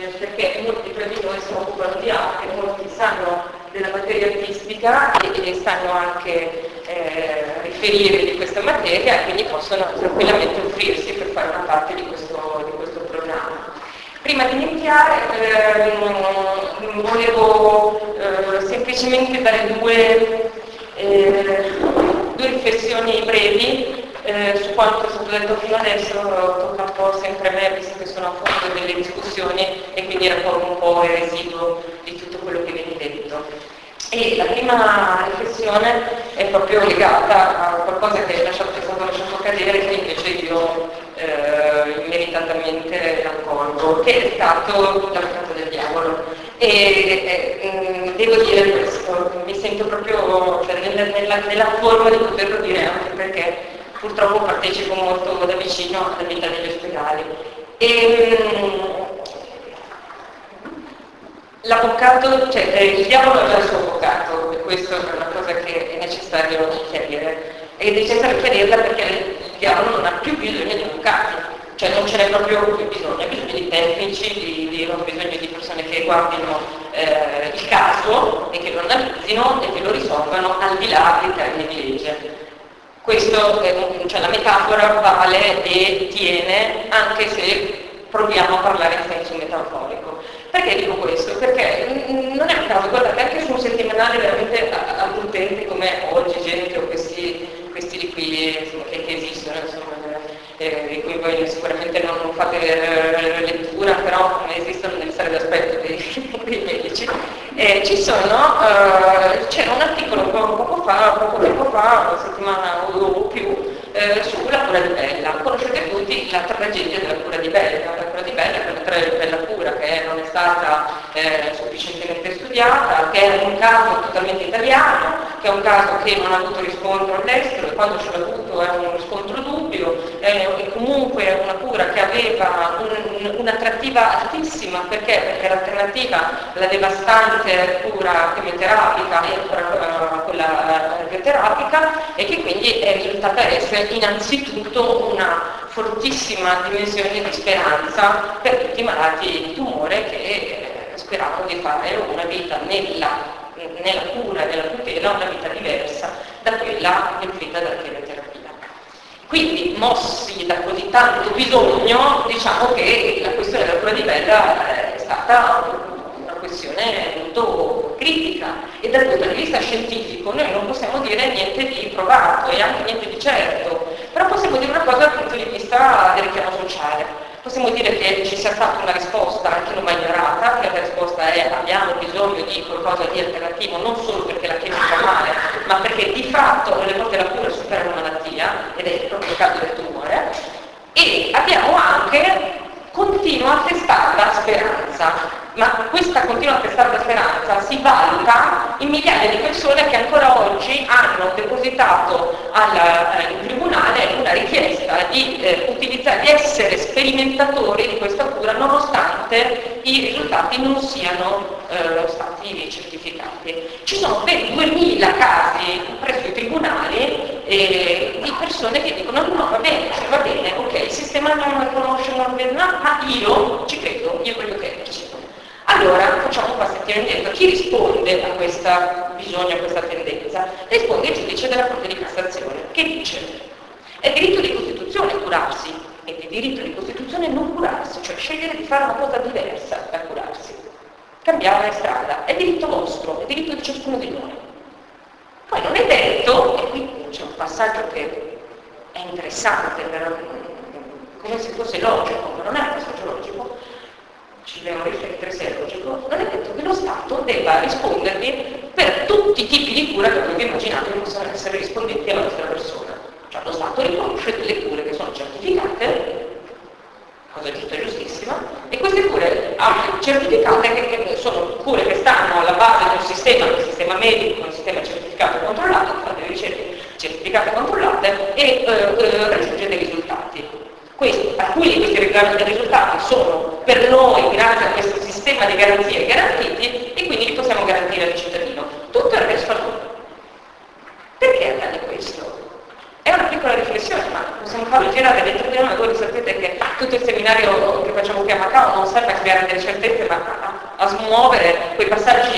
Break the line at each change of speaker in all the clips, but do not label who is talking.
perché molti tra di noi si occupano di arte, molti sanno della materia artistica e sanno anche riferire di questa materia e quindi possono tranquillamente offrirsi per fare una parte di questo programma. Prima di iniziare volevo semplicemente dare due riflessioni brevi su quanto è stato detto fino adesso. Tocca un po' sempre a me, visto che sono a fondo delle discussioni e quindi raccolgo un po' il residuo di tutto quello che viene detto. E la prima riflessione è proprio legata a qualcosa che è stato lasciato cadere, che invece io immeritatamente raccolgo, che è stato l'avvocato del diavolo. E devo dire questo, mi sento proprio nella forma di poterlo dire, anche perché purtroppo partecipo molto da vicino alla vita degli ospedali. L'avvocato, cioè il diavolo è già il suo avvocato, e questo è una cosa che è necessario chiarire. È necessario chiarirla perché il diavolo non ha più bisogno di avvocati, cioè non ce n'è proprio più bisogno, ha bisogno di tecnici, ha bisogno di persone che guardino il caso e che lo analizzino e che lo risolvano al di là dei termini di legge. Questo, cioè la metafora vale e tiene anche se proviamo a parlare in senso metaforico. Perché dico questo? Perché non è un caso, guardate, anche su un settimanale veramente all'utente come Oggi, Gente o questi di qui insomma, che esistono, insomma, di cui voi sicuramente non fate lettura, però esistono nelle sale d'aspetto dei medici. C'era un articolo poco tempo fa, una settimana o più, sulla cura di Bella. Conoscete tutti la tragedia della cura di Bella. La cura di Bella è una bella cura che non è stata sufficientemente studiata, che è un caso totalmente italiano, che è un caso che non ha avuto riscontro all'estero e quando ce l'ha avuto è un riscontro dubbio, e comunque è una cura che aveva un'attrattiva altissima. Perché l'alternativa, la devastante cura chemioterapica e quella radioterapica, e che quindi è risultata essere innanzitutto una fortissima dimensione di speranza per tutti i malati di tumore che speravano di fare una vita nella cura e nella tutela, una vita diversa da quella inflitta dalla chemioterapia. Quindi, mossi da così tanto bisogno, diciamo che la questione della cura di Bella è stata una questione molto critica, e dal punto di vista scientifico noi non possiamo dire niente di provato e anche niente di certo, però possiamo dire una cosa dal punto di vista del richiamo sociale. Possiamo dire che ci sia stata una risposta, anche non mai ignorata, che la risposta è: abbiamo bisogno di qualcosa di alternativo, non solo perché la chimica fa male, ma perché di fatto nelle volte la cura supera la malattia, ed è proprio il caso del tumore. E abbiamo anche continua testarda speranza, ma questa continua testarda speranza si valuta in migliaia di persone che ancora oggi hanno depositato in tribunale una richiesta di essere sperimentatori di questa cura, nonostante i risultati non siano stati certificati. Ci sono ben 2000 casi presso i tribunali di persone che dicono: no, va bene, ok, il sistema non riconosce, ma io ci credo, io voglio crederci. Allora facciamo un passettino indietro. Chi risponde a questo bisogno, a questa tendenza? Risponde il giudice della Corte di Cassazione, che dice: è diritto di Costituzione curarsi, ed è diritto di Costituzione non curarsi, cioè scegliere di fare una cosa diversa da curarsi, cambiare strada, è diritto vostro, è diritto di ciascuno di noi. Poi non è detto, e qui c'è un passaggio che è interessante, come se fosse logico, ma non è un passaggio logico, ci dobbiamo riflettere se è logico. Non è detto che lo Stato debba rispondervi per tutti i tipi di cura che voi immaginate che possano essere rispondenti alla vostra persona. Cioè lo Stato riconosce delle cure che sono certificate, cosa giusta e giustissima, e queste cure certificate che sono cure che stanno alla base di un sistema medico, un sistema certificato e controllato, che fa delle ricerche certificate e controllate e raggiunge dei risultati. Alcuni di questi risultati sono per noi grazie a questo sistema di garanzie garantiti, e quindi li possiamo garantire al cittadino. Tutto il resto no. Perché accade questo? È una piccola riflessione, ma possiamo farlo girare dentro di noi. Voi sapete che tutto il seminario che facciamo qui a Macao non serve a creare delle certezze, ma a smuovere quei passaggi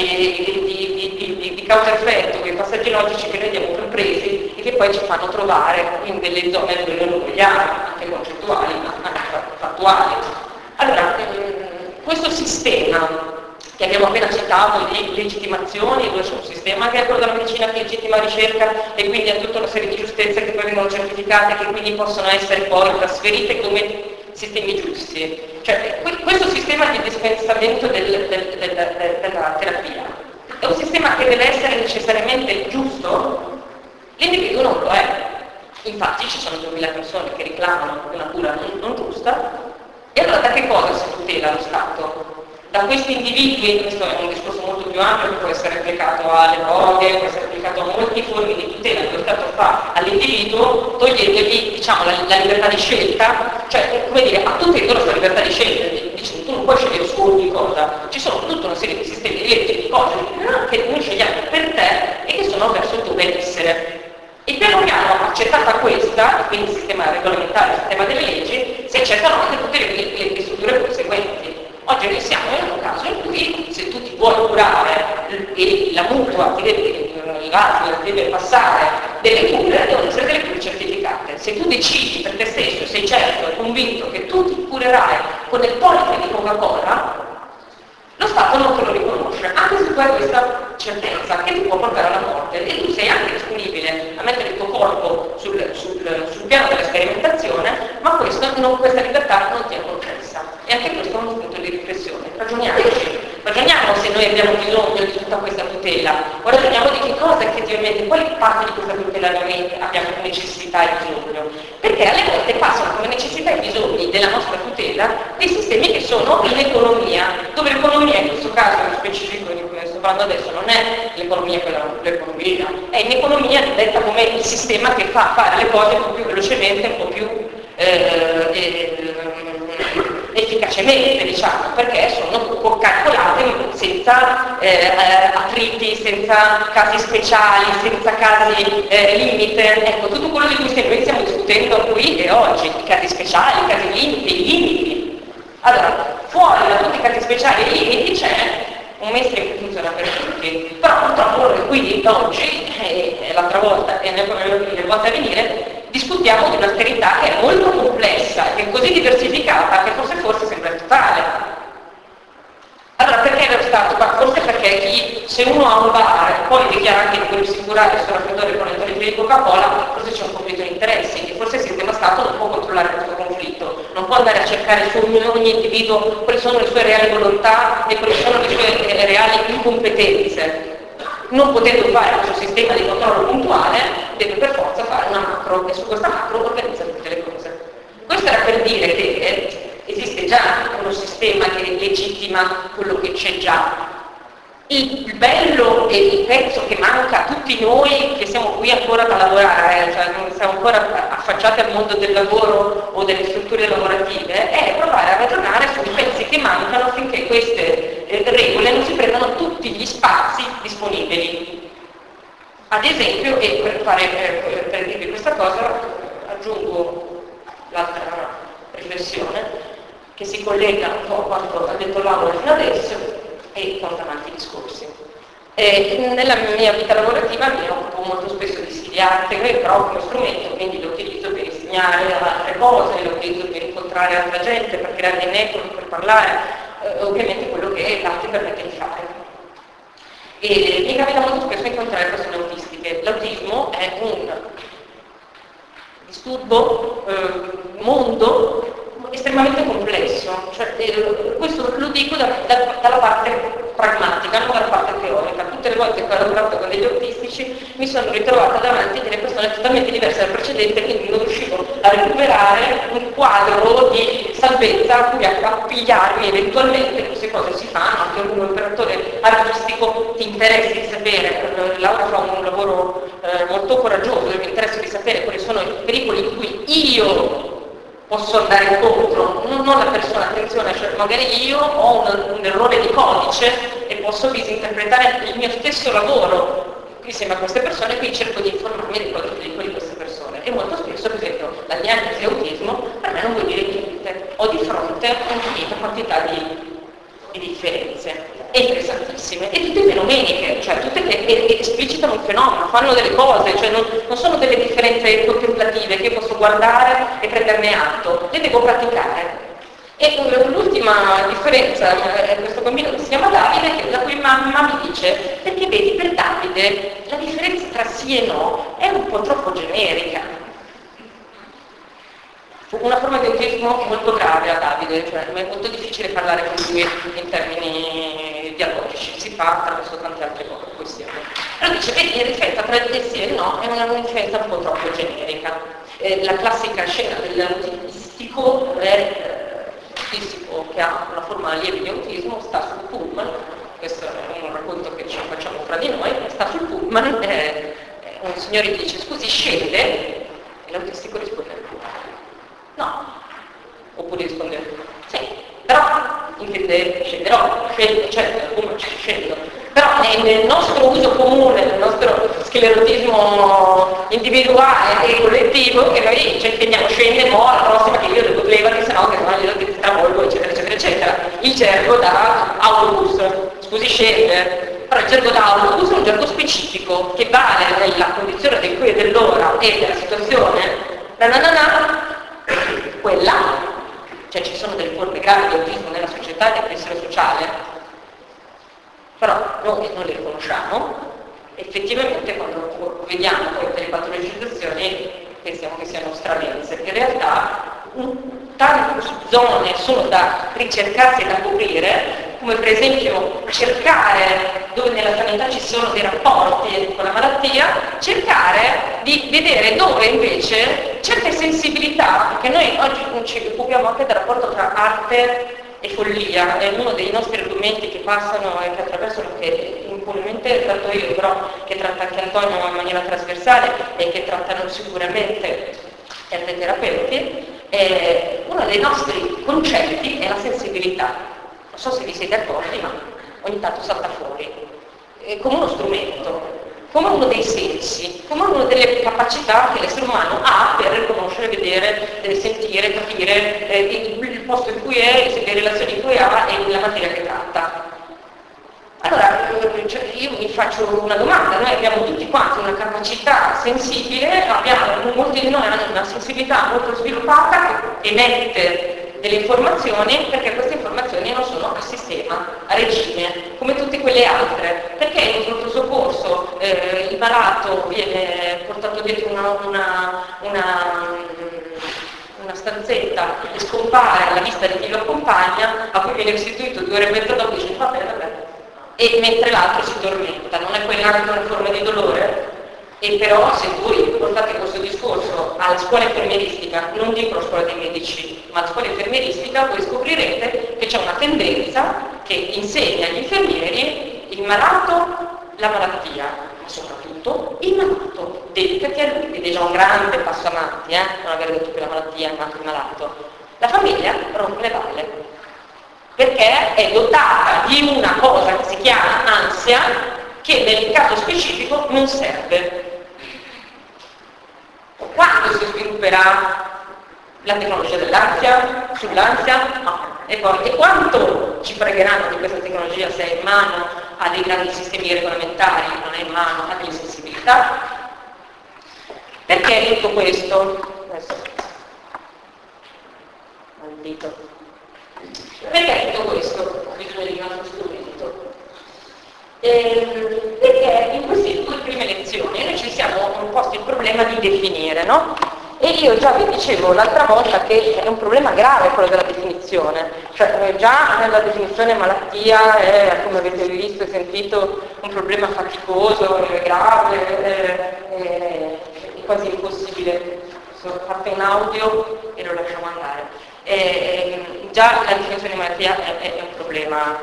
di causa-effetto, quei passaggi logici che noi abbiamo compresi e che poi ci fanno trovare in delle zone dove noi non vogliamo, anche concettuali, ma anche fattuali. Allora, questo sistema che abbiamo appena citato di legittimazioni, dove c'è un sistema che è quello della medicina che legittima ricerca e quindi ha tutta una serie di giustezze che poi vengono certificate e che quindi possono essere poi trasferite come sistemi giusti. Cioè, questo sistema di dispensamento della terapia è un sistema che deve essere necessariamente giusto? L'individuo non lo è. Infatti ci sono 2000 persone che reclamano una cura non giusta, e allora da che cosa si tutela lo Stato? Da questi individui, questo è un discorso molto più ampio che può essere applicato alle droghe, può essere applicato a molti formi di tutela che lo Stato fa all'individuo, togliendogli, diciamo, la libertà di scelta, cioè, come dire, a tutti loro questa libertà di scelta, dice, tu non puoi scegliere su ogni cosa, ci sono tutta una serie di sistemi di leggi, di cose che noi scegliamo per te e che sono verso il tuo benessere. E piano piano, accettata questa, quindi il sistema regolamentare, il sistema delle leggi, si accettano anche tutte le strutture conseguenti. Oggi noi siamo in un caso in cui se tu ti vuoi curare e la mutua ti deve passare delle cure, devono essere delle cure certificate. Se tu decidi per te stesso, sei certo e convinto che tu ti curerai con il pollice di Coca-Cola, lo Stato non te lo riconosce, anche se tu hai questa certezza che ti può portare alla morte e tu sei anche disponibile a mettere il tuo corpo sul piano della sperimentazione, ma questa libertà non ti è concessa. E anche questo è un punto di riflessione. Ragioniamo se noi abbiamo bisogno di tutta questa tutela, o ragioniamo di che cosa effettivamente, quali parti di questa tutela noi abbiamo necessità e bisogno. Perché alle volte passano come necessità e bisogni della nostra tutela dei sistemi che sono in economia, dove l'economia in questo caso nello specifico di cui sto parlando adesso non è l'economia l'economia, è in economia detta come il sistema che fa fare le cose un po' più velocemente, un po' più efficacemente, diciamo, perché sono calcolate senza attriti, senza casi speciali, senza casi limite. Ecco, tutto quello di cui noi stiamo discutendo qui e oggi, i casi speciali, i casi limiti, i limiti. Allora, fuori da tutti i casi speciali e i limiti c'è un mainstream che funziona per tutti, però purtroppo noi qui oggi, e l'altra volta e le volte a venire, discutiamo di un'alterità che è molto complessa, che è così diversificata che forse sembra totale. Allora perché lo Stato? Forse perché se uno ha un bar e poi dichiara anche di volersi curare il suo raffreddore con le torrette di Coca-Cola, forse c'è un conflitto di interessi e forse il sistema Stato non può controllare questo conflitto, non può andare a cercare su ogni individuo quali sono le sue reali volontà e quali sono le sue reali incompetenze. Non potendo fare questo sistema di controllo puntuale, deve per forza fare una macro e su questa macro organizza tutte le cose. Questo era per dire che esiste già uno sistema che legittima quello che c'è già. Il bello e il pezzo che manca a tutti noi che siamo qui ancora da lavorare, cioè non siamo ancora affacciati al mondo del lavoro o delle strutture lavorative, è provare a ragionare sui pezzi che mancano affinché queste regole non si prendano tutti gli spazi disponibili. Ad esempio, e per dirvi questa cosa, aggiungo l'altra riflessione che si collega un po' a quanto ha detto Laura fino adesso e porta avanti i discorsi. Nella mia vita lavorativa mi occupo molto spesso di stili arte, però come strumento, quindi lo utilizzo per insegnare altre cose, lo utilizzo per incontrare altra gente, per creare dei network, per parlare, ovviamente quello che l'arte permette di fare. E mi capita molto spesso incontrare persone autistiche. L'autismo è un disturbo, mondo estremamente complesso, cioè, questo lo dico dalla parte pragmatica, non dalla parte teorica. Tutte le volte che ho lavorato con degli autistici mi sono ritrovata davanti a delle persone totalmente diverse dal precedente, quindi non riuscivo a recuperare un quadro di salvezza a cui appigliarmi eventualmente. Queste cose si fanno, anche un operatore artistico ti interessa di sapere, Laura fa un lavoro molto coraggioso, mi interessa di sapere quali sono i pericoli in cui io posso andare incontro, non la persona, attenzione, cioè magari io ho un errore di codice e posso disinterpretare il mio stesso lavoro insieme a queste persone, quindi cerco di informarmi di queste persone. E molto spesso, per esempio, la diagnosi autismo per me non vuol dire niente. ho di fronte un'infinita quantità di differenze, e interessantissime, e tutte fenomeniche, cioè tutte che esplicitano un fenomeno, fanno delle cose, cioè non sono delle differenze contemplative che io posso guardare e prenderne atto, le devo praticare. E l'ultima differenza è questo bambino che si chiama Davide, la cui mamma mi dice, perché vedi, per Davide la differenza tra sì e no è un po' troppo generica. Una forma di autismo molto grave a Davide, cioè è molto difficile parlare con lui in termini dialogici, si fa attraverso tante altre questioni. Allora dice, vedi, in differenza tra il sì e il no è una differenza un po' troppo generica. La classica scena dell'autistico che ha una forma lieve di autismo sta sul pullman, questo è un racconto che ci facciamo fra di noi, sta sul pullman, un signore gli dice scusi scende, e l'autistico risponde no, oppure risponde sì, però intende scenderò, certo, come scendo, però nel nostro uso comune, nel nostro sclerotismo individuale e collettivo, che noi ci intendiamo scende, la prossima che io devo levati, sennò che non io ti travolgo, eccetera, eccetera, eccetera. Il gergo da autobus, scusi scende, però il gergo da autobus è un gergo specifico che vale nella condizione del qui e dell'ora e della situazione quella, cioè ci sono delle forme gravi di autismo nella società e depressione sociale, però noi non le riconosciamo, effettivamente quando vediamo poi delle patologizzazioni pensiamo che siano stravenze. In realtà tante zone sono da ricercarsi e da coprire, come per esempio cercare, dove nella sanità ci sono dei rapporti con la malattia, cercare di vedere dove invece certe sensibilità, che noi oggi non ci occupiamo anche del rapporto tra arte e follia, è uno dei nostri argomenti che passano e che attraversano, che impunemente tratto io, però che tratta anche Antonio in maniera trasversale e che trattano sicuramente gli terapeuti. Uno dei nostri concetti è la sensibilità. Non so se vi siete accorti, ma ogni tanto salta fuori, come uno strumento, come uno dei sensi, come una delle capacità che l'essere umano ha per riconoscere, vedere, sentire, capire il posto in cui è, le relazioni in cui ha e la materia che tratta. Allora, io mi faccio una domanda, noi abbiamo tutti quanti una capacità sensibile, molti di noi hanno una sensibilità molto sviluppata che emette delle informazioni, perché queste informazioni non sono a sistema, a regime, come tutte quelle altre, perché in un pronto soccorso il malato viene portato dietro una stanzetta e scompare alla vista di chi lo accompagna, a cui viene restituito 2 ore e mezza dopo, dice vabbè, e mentre l'altro si tormenta, non è quella anche una forma di dolore? E però se voi portate questo discorso alla scuola infermieristica, non dico la scuola dei medici, ma alla scuola infermieristica, voi scoprirete che c'è una tendenza che insegna agli infermieri il malato, la malattia, ma soprattutto il malato, dedicati a lui, ed è già un grande passo avanti, non aver detto che la malattia è anche il malato. La famiglia rompe le balle, perché è dotata di una cosa che si chiama ansia, che nel caso specifico non serve. Quando si svilupperà la tecnologia dell'ansia? Sull'ansia? No. E quanto ci fregheranno di questa tecnologia se è in mano a dei grandi sistemi regolamentari, non è in mano a delle sensibilità? Perché tutto questo? Adesso. Maldito. Perché tutto questo? Bisogna di un altro strumento. Perché in queste 2 prime lezioni noi ci siamo posti il problema di definire, no? E io già vi dicevo l'altra volta che è un problema grave quello della definizione, cioè già nella definizione malattia è, come avete visto e sentito, un problema faticoso, grave, quasi impossibile. Sono fatta in audio e lo lasciamo andare. Già la definizione di malattia è un problema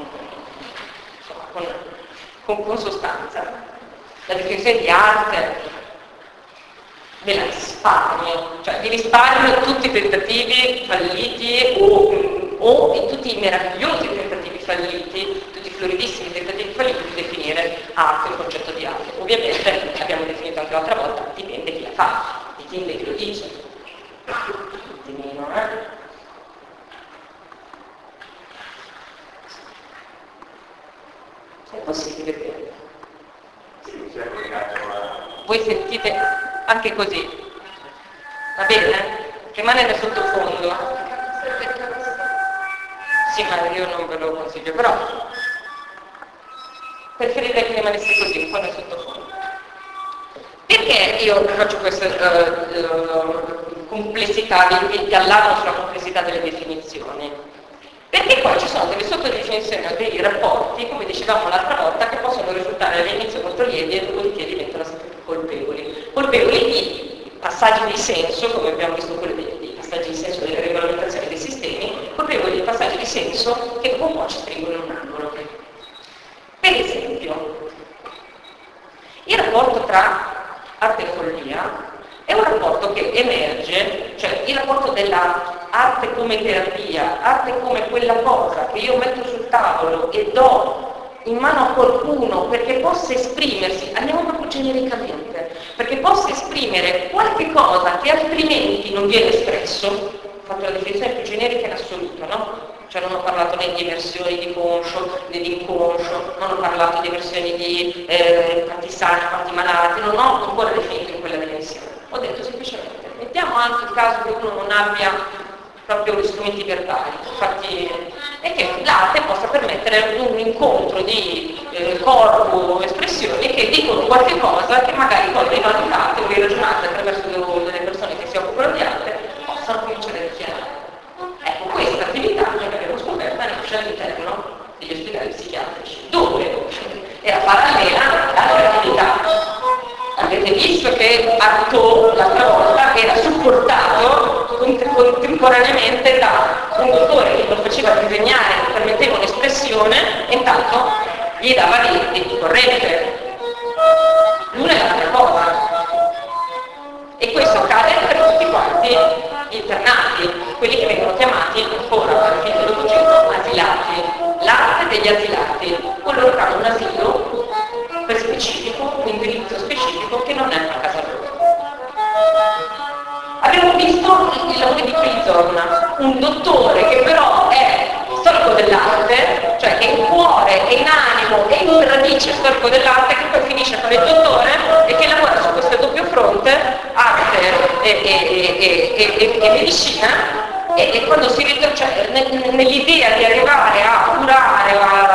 con sostanza. La definizione di arte ve la risparmio, cioè vi risparmio tutti i tentativi falliti o in tutti i meravigliosi tentativi falliti, tutti i floridissimi tentativi falliti di definire arte, il concetto di arte. Ovviamente, abbiamo definito anche l'altra volta, dipende chi la fa, dipende chi lo dice. Di meno, È possibile che... Voi sentite anche così, va bene? Rimane nel sottofondo. Sì, ma io non ve lo consiglio, però preferirei che rimanesse così, un po' nel sottofondo. Perché io faccio questa complessità, vi allarmo sulla complessità delle definizioni? Perché poi ci sono delle sottodefinizioni o dei rapporti, come dicevamo l'altra volta, che possono risultare all'inizio molto lievi e dopodiché diventano sempre più colpevoli. Colpevoli di passaggi di senso, come abbiamo visto quelli di passaggi di senso delle regolamentazioni dei sistemi, colpevoli di passaggi di senso che dopo un po' ci stringono in un angolo. Per esempio, il rapporto tra arte e follia è un rapporto che emerge, cioè il rapporto della arte come terapia, arte come quella cosa che io metto sul tavolo e do in mano a qualcuno perché possa esprimersi, andiamo proprio genericamente, perché possa esprimere qualche cosa che altrimenti non viene espresso, ho fatto la definizione più generica in assoluto, no? Cioè non ho parlato né di emersioni di conscio né di inconscio, non ho parlato di emersioni di parti sani, parti malati, non ho ancora definito in quella dimensione. Ho detto semplicemente, mettiamo anche il caso che uno non abbia proprio gli strumenti verbali, infatti, e che l'arte possa permettere un incontro di corpo, espressioni che dicono qualche cosa che magari poi rivalutate o riragionate attraverso delle persone che si occupano di arte possano cominciare a dichiarare. Ecco, questa attività noi l'abbiamo scoperta all'interno degli ospedali psichiatrici, dove era parallela all'altra attività. Avete visto che Artaud l'altra volta era supportato contemporaneamente da un dottore che lo faceva disegnare, che permetteva un'espressione e intanto gli dava di corrente. L'una e l'altra cosa. E questo accade per tutti quanti gli internati, quelli che vengono chiamati ancora alla fine dell'Ottocento asilati, l'arte degli asilati, coloro che hanno un asilo per specifico, un indirizzo specifico che non è a casa loro. Abbiamo visto il lavoro di Prizorn, un dottore che però è storico dell'arte, cioè che in cuore e in animo e in radice storico dell'arte, che poi finisce a fare il dottore e che lavora su questo doppio fronte, arte e medicina, e quando si ritrova, cioè, nell'idea di arrivare a curare,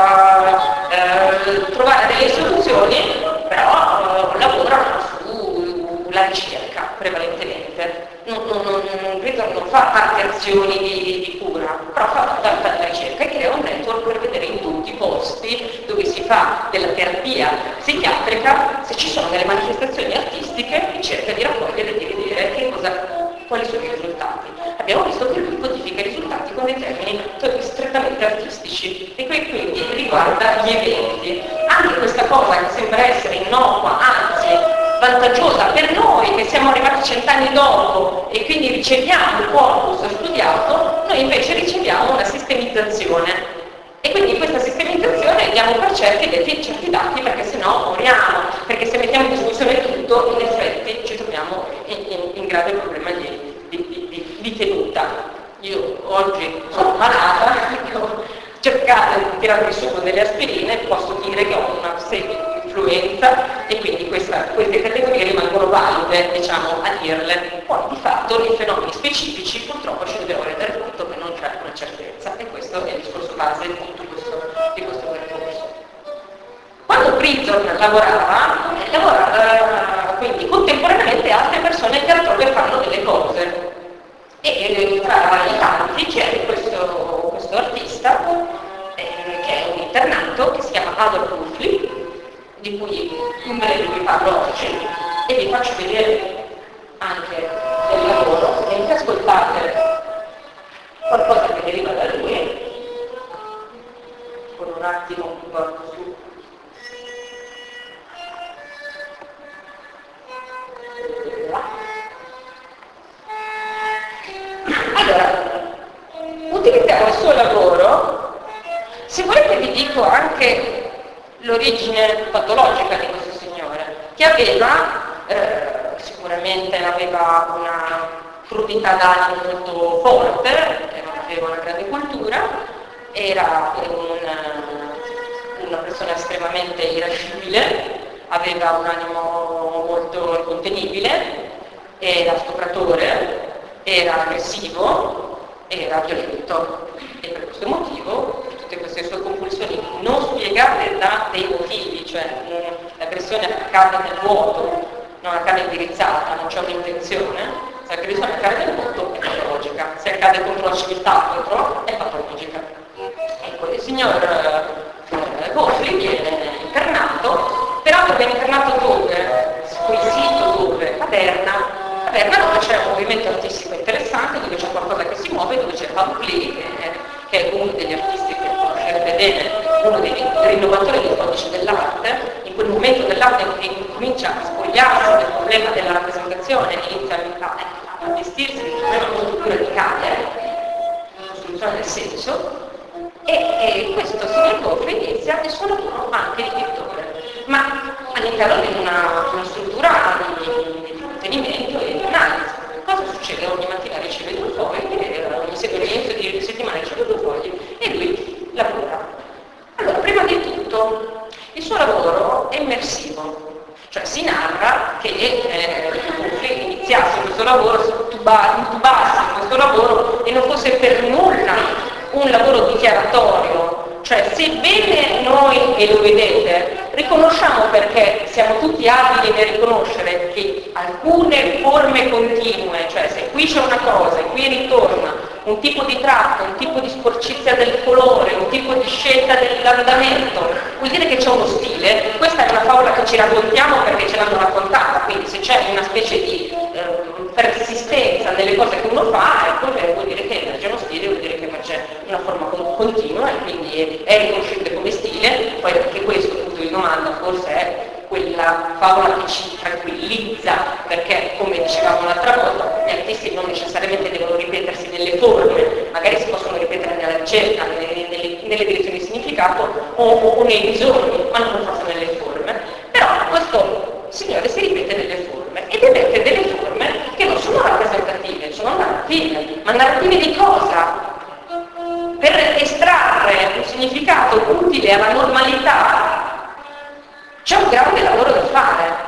a trovare delle soluzioni, però lavora sulla ricerca prevalentemente. Non fa tante azioni di cura, però fa tanta ricerca e crea un network per vedere in tutti i posti dove si fa della terapia psichiatrica se ci sono delle manifestazioni artistiche e cerca di raccogliere e di vedere quali sono i risultati. Abbiamo visto che lui codifica i risultati con dei termini strettamente artistici e quindi riguarda gli eventi. Anche questa cosa che sembra essere innocua, anzi vantaggiosa per noi che siamo arrivati 100 anni dopo e quindi riceviamo il corpus studiato, noi invece riceviamo una sistemizzazione. E quindi in questa sistemizzazione diamo per certi dati perché sennò moriamo, perché se mettiamo in discussione tutto, in effetti ci troviamo in grave problema di tenuta. Io oggi sono malata, ho cercato di tirare su con delle aspirine, posso dire che ho una semi-influenza e quindi queste categorie rimangono valide, diciamo, a dirle. Poi di fatto i fenomeni specifici purtroppo ci dobbiamo rendere conto che non c'è una certezza e questo è il discorso base di tutto di questo percorso. Quando Prizorn lavorava quindi contemporaneamente altre persone che altrove fanno delle cose. E tra i tanti c'è questo artista che è un internato che si chiama Adolf Huxley, di cui in breve vi parlo oggi e vi faccio vedere anche del lavoro e ascoltate qualcosa che deriva da lui con un attimo un po' su. Allora, utilizziamo il suo lavoro, se volete vi dico anche l'origine patologica di questo signore, che sicuramente aveva una crudità d'animo molto forte, non aveva una grande cultura, era una persona estremamente estremamente irascibile, aveva un animo molto incontenibile, era stupratore, era aggressivo, era violento e per questo motivo tutte queste sue compulsioni non spiegate da dei motivi, cioè l'aggressione accade nel vuoto, non accade indirizzata, non c'è un'intenzione, se l'aggressione accade nel vuoto è patologica, se accade contro la civiltà contro è patologica. Ecco, il signor Gofri viene internato, però viene internato dove? Squisito dove? A Berna, dove c'è un movimento artistico interessante, dove c'è qualcosa che si muove, dove c'è Paul Klee, che è uno degli artisti che conoscerebbe bene, uno dei rinnovatori del codice dell'arte. In quel momento dell'arte comincia a spogliarsi del problema della rappresentazione, inizia a vestirsi di un problema molto più radicale, la costruzione del senso, e questo signor Gofri inizia il suo lavoro anche di pittore, ma all'interno di una struttura di intrattenimento e di analisi. Cosa succede? Ogni mattina riceve 2 fogli, ogni inizio di settimana riceve 2 fogli e lui lavora. Allora, prima di tutto, il suo lavoro è immersivo, cioè si narra che Gofri iniziasse questo lavoro, si intubasse in questo lavoro e non fosse per nulla un lavoro dichiaratorio, cioè sebbene noi, e lo vedete, riconosciamo perché siamo tutti abili nel riconoscere che alcune forme continue, cioè se qui c'è una cosa e qui ritorna un tipo di tratto, un tipo di sporcizia del colore, un tipo di scelta dell'andamento, vuol dire che c'è uno stile. Questa è una favola che ci raccontiamo perché ce l'hanno raccontata, quindi se c'è una specie di persistenza nelle cose che uno fa, ecco, vuol dire che emerge uno stile, vuol dire che emerge una forma continua e quindi è riconosciuto come stile. Poi anche questo punto di domanda forse è quella favola che ci tranquillizza, perché come dicevamo l'altra volta, gli artisti non necessariamente devono ripetersi nelle forme, magari si possono ripetere nella ricerca, nelle direzioni di significato o nei bisogni, ma non forse nelle forme. Però questo signore si ripete nelle forme ed emette delle forme che non sono rappresentative, sono narrative. Ma narrative di cosa? Per estrarre un significato utile alla normalità c'è un grande lavoro da fare.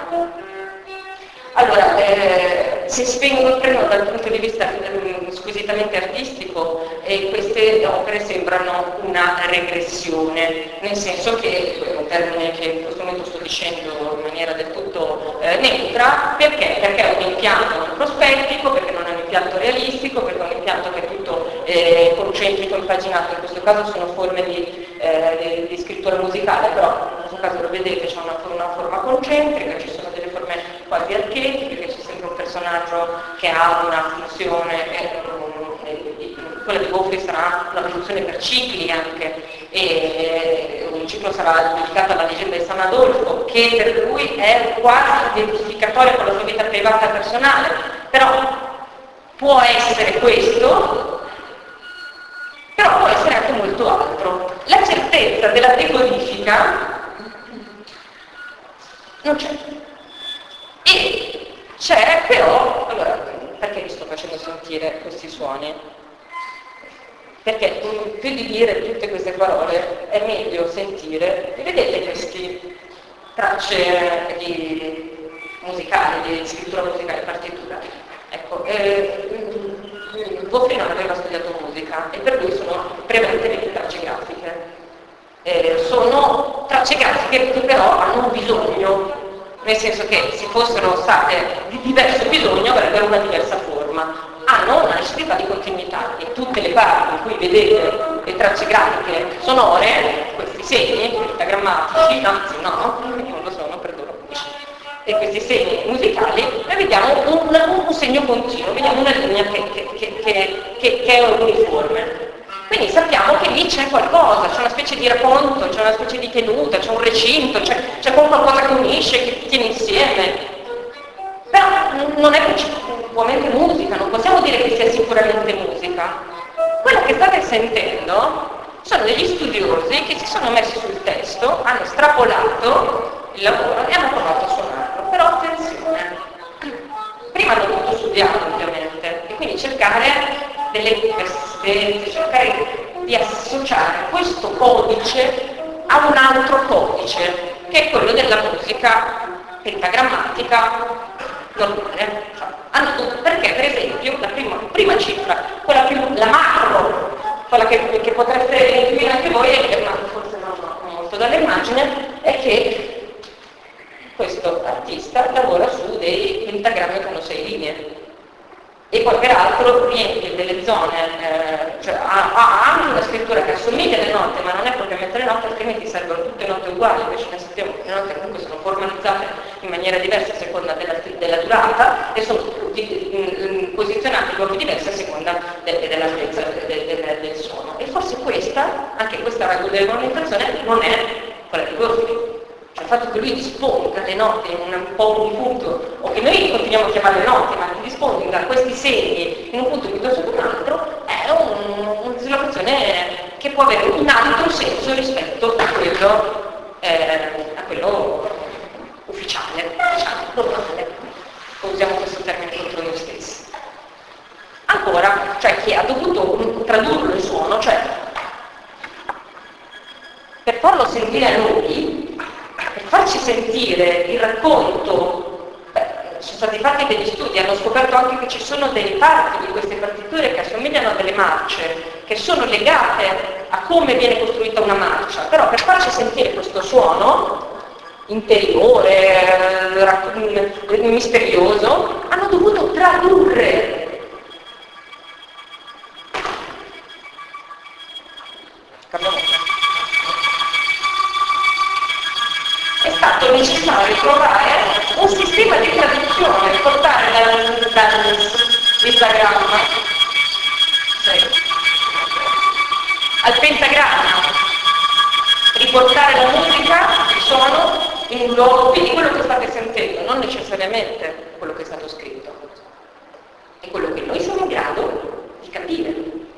Allora, se si prendono dal punto di vista squisitamente artistico, queste opere sembrano una regressione, nel senso che, è un termine che in questo momento sto dicendo in maniera del tutto neutra, perché? Perché è un impianto prospettico, perché non è un impianto realistico, perché è un impianto che è tutto concentrico, impaginato. In questo caso sono forme di scrittura musicale, però in questo caso lo vedete, c'è una forma concentrica, ci sono delle forme quasi archetipiche, che c'è sempre un personaggio che ha una funzione, quella di Gofri sarà una funzione per cicli anche, e un ciclo sarà dedicato alla leggenda di San Adolfo, che per lui è quasi identificatoria con la sua vita privata e personale, però può essere questo, però può essere anche molto altro. La certezza della decodifica non c'è. E c'è però, allora, perché vi sto facendo sentire questi suoni? Perché più di dire tutte queste parole è meglio sentire, e vedete queste tracce musicali, di scrittura musicale, partitura. Ecco, Gofri non aveva studiato musica e per lui sono prevalentemente tracce grafiche. Sono tracce grafiche che però hanno un bisogno, nel senso che se fossero state di diverso bisogno avrebbero una diversa forma. Hanno una necessità di continuità e tutte le parti in cui vedete le tracce grafiche sonore, questi segni pentagrammatici, anzi no, non lo sono, perdono, e questi segni musicali, noi vediamo un segno continuo, vediamo una linea che è uniforme. Quindi sappiamo che lì c'è qualcosa, c'è una specie di racconto, c'è una specie di tenuta, c'è un recinto, c'è qualcosa che unisce, che tiene insieme. Però non è principalmente musica, non possiamo dire che sia sicuramente musica. Quello che state sentendo sono degli studiosi che si sono messi sul testo, hanno estrapolato il lavoro e hanno provato a suonarlo. Però attenzione, prima hanno dovuto studiare ovviamente, e quindi cercare delle persistenze, cercare di associare questo codice ha un altro codice, che è quello della musica pentagrammatica normale. Perché, per esempio, la prima cifra, quella più, la macro, quella che potreste intuire anche voi, ma forse non molto dall'immagine, è che questo artista lavora su dei pentagrammi con 6 linee. E poi peraltro riempie delle zone, cioè ha anche una scrittura che assomiglia alle note, ma non è propriamente le note, altrimenti servono tutte note uguali, invece noi sappiamo che le note comunque sono formalizzate in maniera diversa a seconda della durata e sono posizionate in luoghi diversi a seconda dell'altezza del suono. E forse questa, anche questa regolamentazione, non è quella di Gottlieb. Cioè il fatto che lui disponga le note in un po' un punto, o che noi continuiamo a chiamare note, ma che disponga questi segni in un punto piuttosto che un altro, è una dislocazione che può avere un altro senso rispetto a quello ufficiale, normale. Usiamo questo termine contro noi stessi. Ancora, cioè che ha dovuto tradurlo il suono, cioè per farlo sentire a noi, per farci sentire il racconto, sono stati fatti degli studi, hanno scoperto anche che ci sono delle parti di queste partiture che assomigliano a delle marce, che sono legate a come viene costruita una marcia, però per farci sentire questo suono interiore, misterioso, hanno dovuto tradurre. È stato necessario trovare un sistema di traduzione, portare dall'istagramma al pentagramma, riportare la musica, il suono in un luogo, quindi quello che state sentendo, non necessariamente quello che è stato scritto, è quello che noi siamo in grado di capire.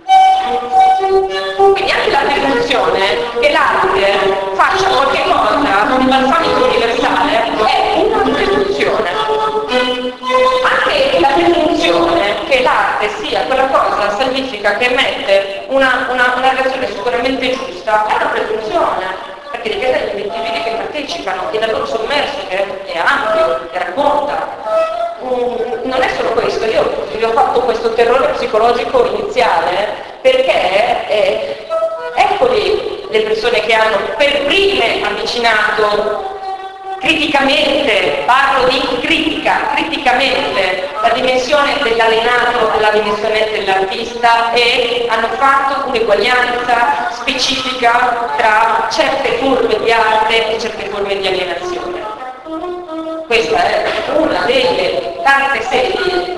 Quindi anche la presunzione che l'arte faccia qualche cosa con il balsamico universale è una presunzione. Anche la presunzione che l'arte sia quella cosa salvifica che emette una reazione sicuramente giusta è una presunzione. Perché dipende dagli individui che partecipano e dal loro sommerso che è ampio, che racconta. Non è solo questo, io vi ho fatto questo terrore psicologico iniziale perché eccoli le persone che hanno per prime avvicinato criticamente, parlo di criticamente la dimensione dell'alienato alla dimensione dell'artista e hanno fatto un'eguaglianza specifica tra certe forme di arte e certe forme di alienazione. Questa è una delle tante serie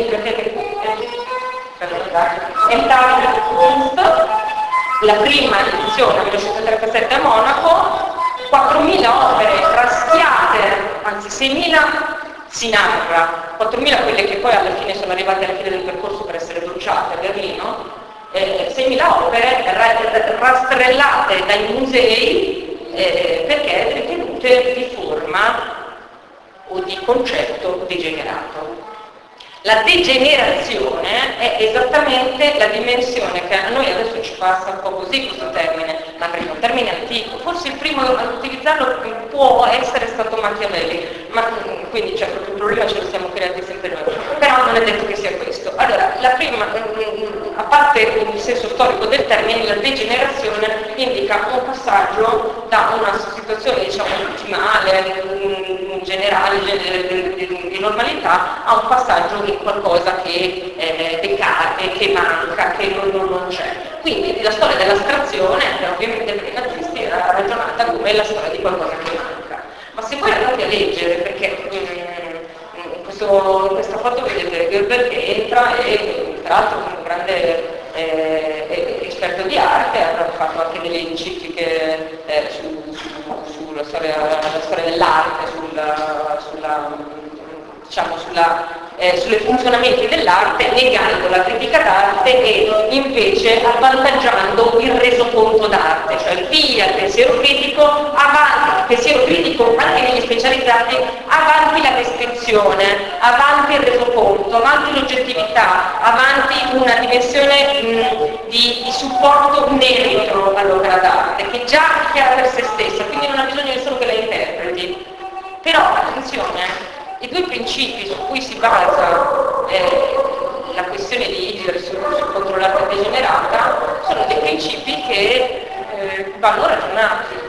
la prima edizione 1937 a Monaco, 4.000 opere raschiate, anzi 6.000 si narra, 4.000 quelle che poi alla fine sono arrivate alla fine del percorso per essere bruciate a Berlino, 6.000 opere rastrellate dai musei perché ritenute di forma o di concetto degenerato. La degenerazione è esattamente la dimensione che a noi adesso ci passa un po' così questo termine, ma perché è un termine antico, forse il primo a utilizzarlo può essere stato Machiavelli, ma quindi cioè, il problema ce lo siamo creati sempre noi, però non è detto che sia questo. Allora, la prima, a parte il senso storico del termine, la degenerazione indica un passaggio da una situazione diciamo ottimale, generale, di normalità, a un passaggio in qualcosa che decade, che manca, che non c'è. Quindi la storia dell'astrazione, ovviamente per i nazisti, era ragionata come la storia di qualcosa che manca. Ma se voi andate a leggere, perché in questa foto vedete Goebbels che entra e tra l'altro è un grande esperto di arte, ha fatto anche delle encicliche sulla storia dell'arte, sulla sui funzionamenti dell'arte, negando la critica d'arte e invece avvantaggiando il resoconto d'arte, cioè via il pensiero critico, avanti il pensiero critico anche negli specializzati, avanti la descrizione, avanti il resoconto, avanti l'oggettività, avanti una dimensione di supporto neutro all'opera d'arte, che già è chiara per se stessa, quindi non ha bisogno nessuno che la interpreti. Però, attenzione, i due principi su cui si basa la questione di Hitler contro l'arte degenerata sono dei principi che vanno ragionati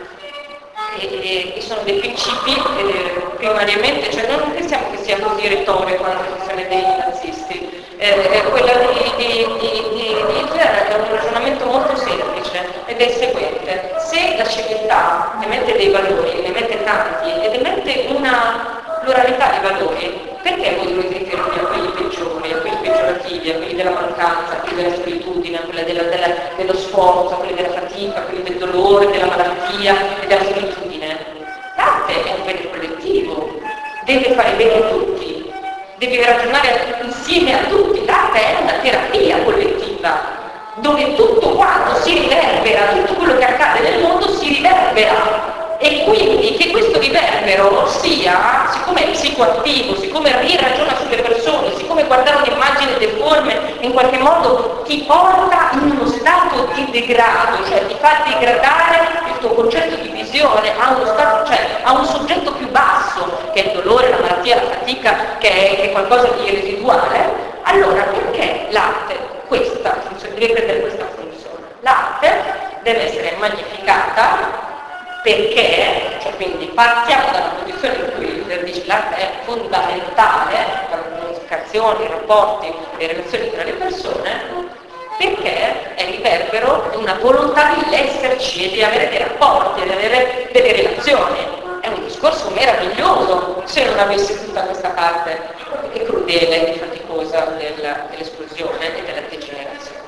e sono dei principi primariamente, cioè non pensiamo che sia così retorico la questione dei nazisti, quella di Hitler è un ragionamento molto semplice ed è il seguente: se la civiltà emette dei valori, ne emette tanti ed emette una pluralità di valori, perché voi dovete riferirvi a quelli peggiori, a quelli peggiorativi, a quelli della mancanza, a quelli della solitudine, a quelli dello sforzo, a quelli della fatica, a quelli del dolore, della malattia e della solitudine? L'arte è un bene collettivo, deve fare bene a tutti, deve ragionare insieme a tutti. L'arte è una terapia collettiva, dove tutto quanto si riverbera, tutto quello che accade nel mondo si riverbera. E quindi che questo riverbero sia, siccome è psicoattivo, siccome riragiona sulle persone, siccome guardare un'immagine deforme in qualche modo ti porta in uno stato di degrado, cioè ti fa degradare il tuo concetto di visione a uno stato, cioè a un soggetto più basso, che è il dolore, la malattia, la fatica, che è qualcosa di residuale, allora perché l'arte questa funzione, deve prendere questa funzione? L'arte deve essere magnificata perché, cioè quindi partiamo dalla posizione in cui Hitler dice l'arte è fondamentale per la comunicazione, i rapporti, le relazioni tra le persone, perché è riverbero di una volontà di esserci e di avere dei rapporti, di avere delle relazioni. È un discorso meraviglioso se non avessi tutta questa parte che crudele e faticosa dell'esclusione e della degenerazione.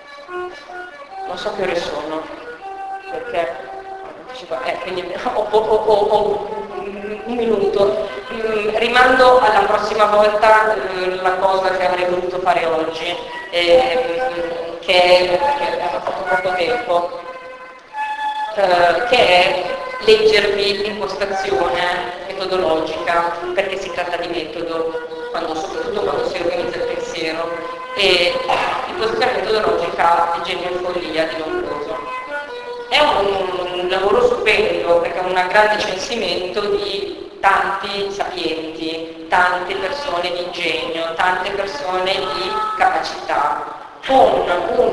Non so che ore sono, perché quindi ho un minuto. Rimando alla prossima volta la cosa che avrei voluto fare oggi, che ho fatto poco tempo, che è leggervi l'impostazione metodologica, perché si tratta di metodo, soprattutto quando si organizza il pensiero, e l'impostazione metodologica di Genio e Follia di Lombroso. È un lavoro stupendo perché è un grande censimento di tanti sapienti, tante persone di ingegno, tante persone di capacità, con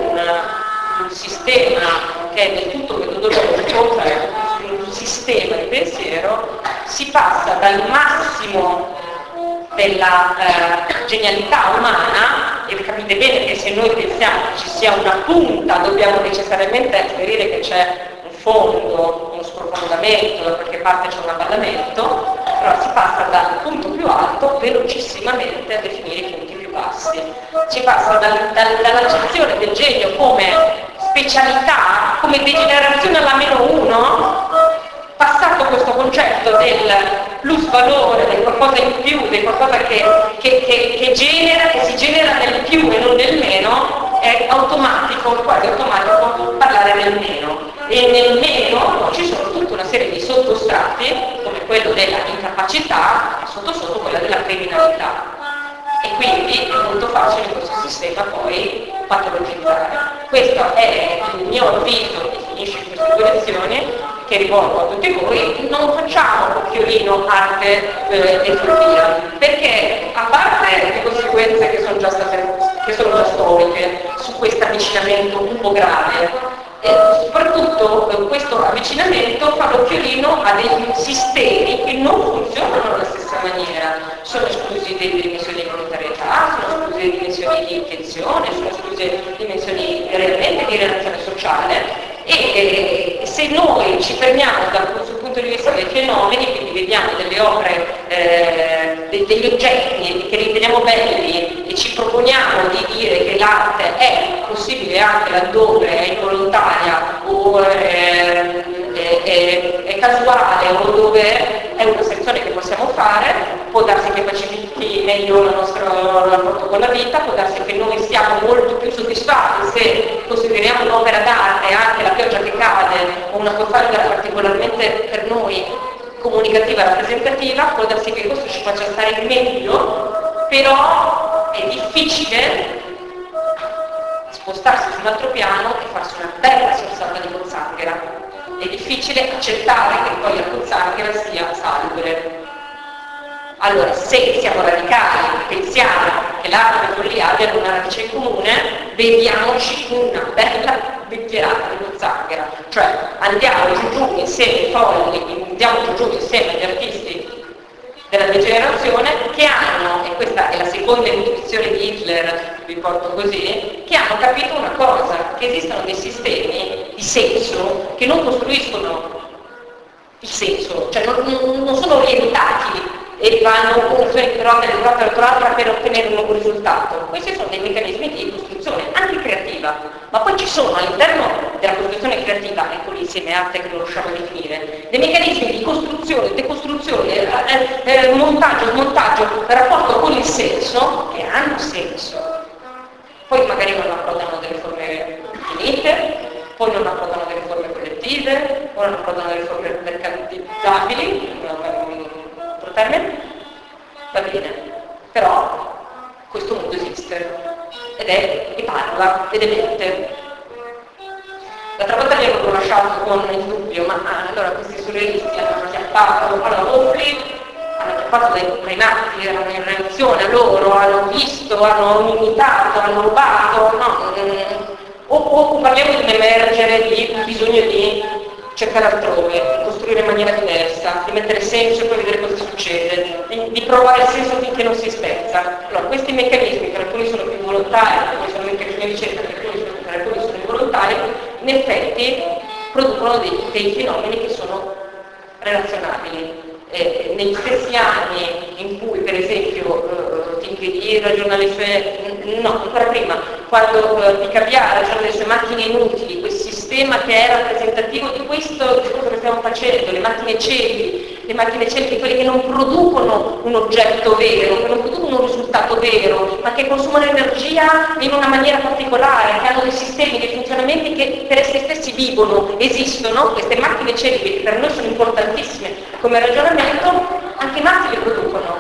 un sistema che è del tutto metodologico, cioè un sistema di pensiero. Si passa dal massimo della genialità umana, e capite bene che se noi pensiamo che ci sia una punta dobbiamo necessariamente riferire che c'è un fondo, uno sprofondamento, da qualche parte c'è un avvallamento, però si passa dal punto più alto velocissimamente a definire i punti più bassi. Si passa dall'accezione del genio come specialità, come degenerazione alla -1, passato questo concetto del plus valore, del qualcosa in più, del qualcosa che genera, che si genera nel più e non nel meno, è automatico, quasi automatico, parlare del meno. E nel meno ci sono tutta una serie di sottostrati, come quello della incapacità, e sotto quella della criminalità. E quindi è molto facile questo sistema poi patologizzare. Questo è il mio avviso che finisce in queste due lezioni, che rivolgo a tutti voi. Non facciamo occhiolino arte e follia, perché a parte le conseguenze che sono già storiche su questo avvicinamento un po' grave, e soprattutto questo avvicinamento fa l'occhiolino a dei sistemi che non funzionano alla stessa maniera, sono esclusi delle dimensioni di volontarietà, sono esclusi delle dimensioni di intenzione, sono esclusi realmente di relazione sociale, e se noi ci fermiamo sul punto di vista dei fenomeni, quindi vediamo delle opere, degli oggetti che riteniamo belli e ci proponiamo di dire che l'arte è possibile anche laddove è involontaria o è è casuale o dove è una selezione che possiamo fare, può darsi che faciliti meglio il nostro rapporto con la vita, può darsi che noi siamo molto più soddisfatti se consideriamo un'opera d'arte, anche la pioggia che cade, o una cofaglia particolarmente per noi comunicativa, rappresentativa, può darsi che questo ci faccia stare meglio, però è difficile spostarsi su un altro piano e farsi una bella sorsata di pozzanghera. È difficile accettare che poi la pozzanghera sia salubre. Allora, se siamo radicali, pensiamo che l'arte e la follia abbiano una radice in comune, beviamoci una bella bicchierata di pozzanghera, cioè andiamo giù insieme ai folli, andiamo giù insieme agli artisti della degenerazione che hanno, e questa è la seconda intuizione di Hitler, vi porto così, che hanno capito una cosa, che esistono dei sistemi di senso che non costruiscono il senso, cioè non sono orientati e vanno un'azione per l'altra per ottenere un nuovo risultato. Questi sono dei meccanismi di costruzione, anche creativa, ma poi ci sono all'interno della costruzione creativa, ecco l'insieme arte che non riusciamo a definire, dei meccanismi di costruzione, decostruzione, montaggio, smontaggio, rapporto con il senso, che hanno senso. Poi magari non approdano delle forme finite, poi non approdano delle forme collettive, poi non approdano delle forme mercantilizzabili, termine, va bene, però questo mondo esiste e parla ed emette. L'altra volta vi avevo lasciato con il dubbio, ma allora questi surrealisti hanno chiappato, allora Hoffley hanno chiappato dai matti, erano in reazione a loro, hanno visto, hanno imitato, hanno rubato, no? O parliamo di un emergere di un bisogno di cercare altrove, di costruire in maniera diversa, di mettere senso e poi vedere cosa succede, di provare il senso finché non si spezza. Allora, questi meccanismi, per alcuni sono più volontari, per alcuni sono meccanismi di ricerca, per alcuni sono involontari, in effetti producono dei fenomeni che sono relazionabili. Negli stessi anni in cui, per esempio, Tinchedi ragiona le sue, no, ancora prima, quando Di Caviar ragiona le sue macchine inutili, quel sistema che è rappresentativo di questo discorso che stiamo facendo, le macchine cieche, quelle che non producono un oggetto vero, che non producono un risultato vero, ma che consumano energia in una maniera particolare, che hanno dei sistemi, dei funzionamenti che per esse stessi vivono, esistono, queste macchine cieche che per noi sono importantissime come ragionamento, anche i matti le producono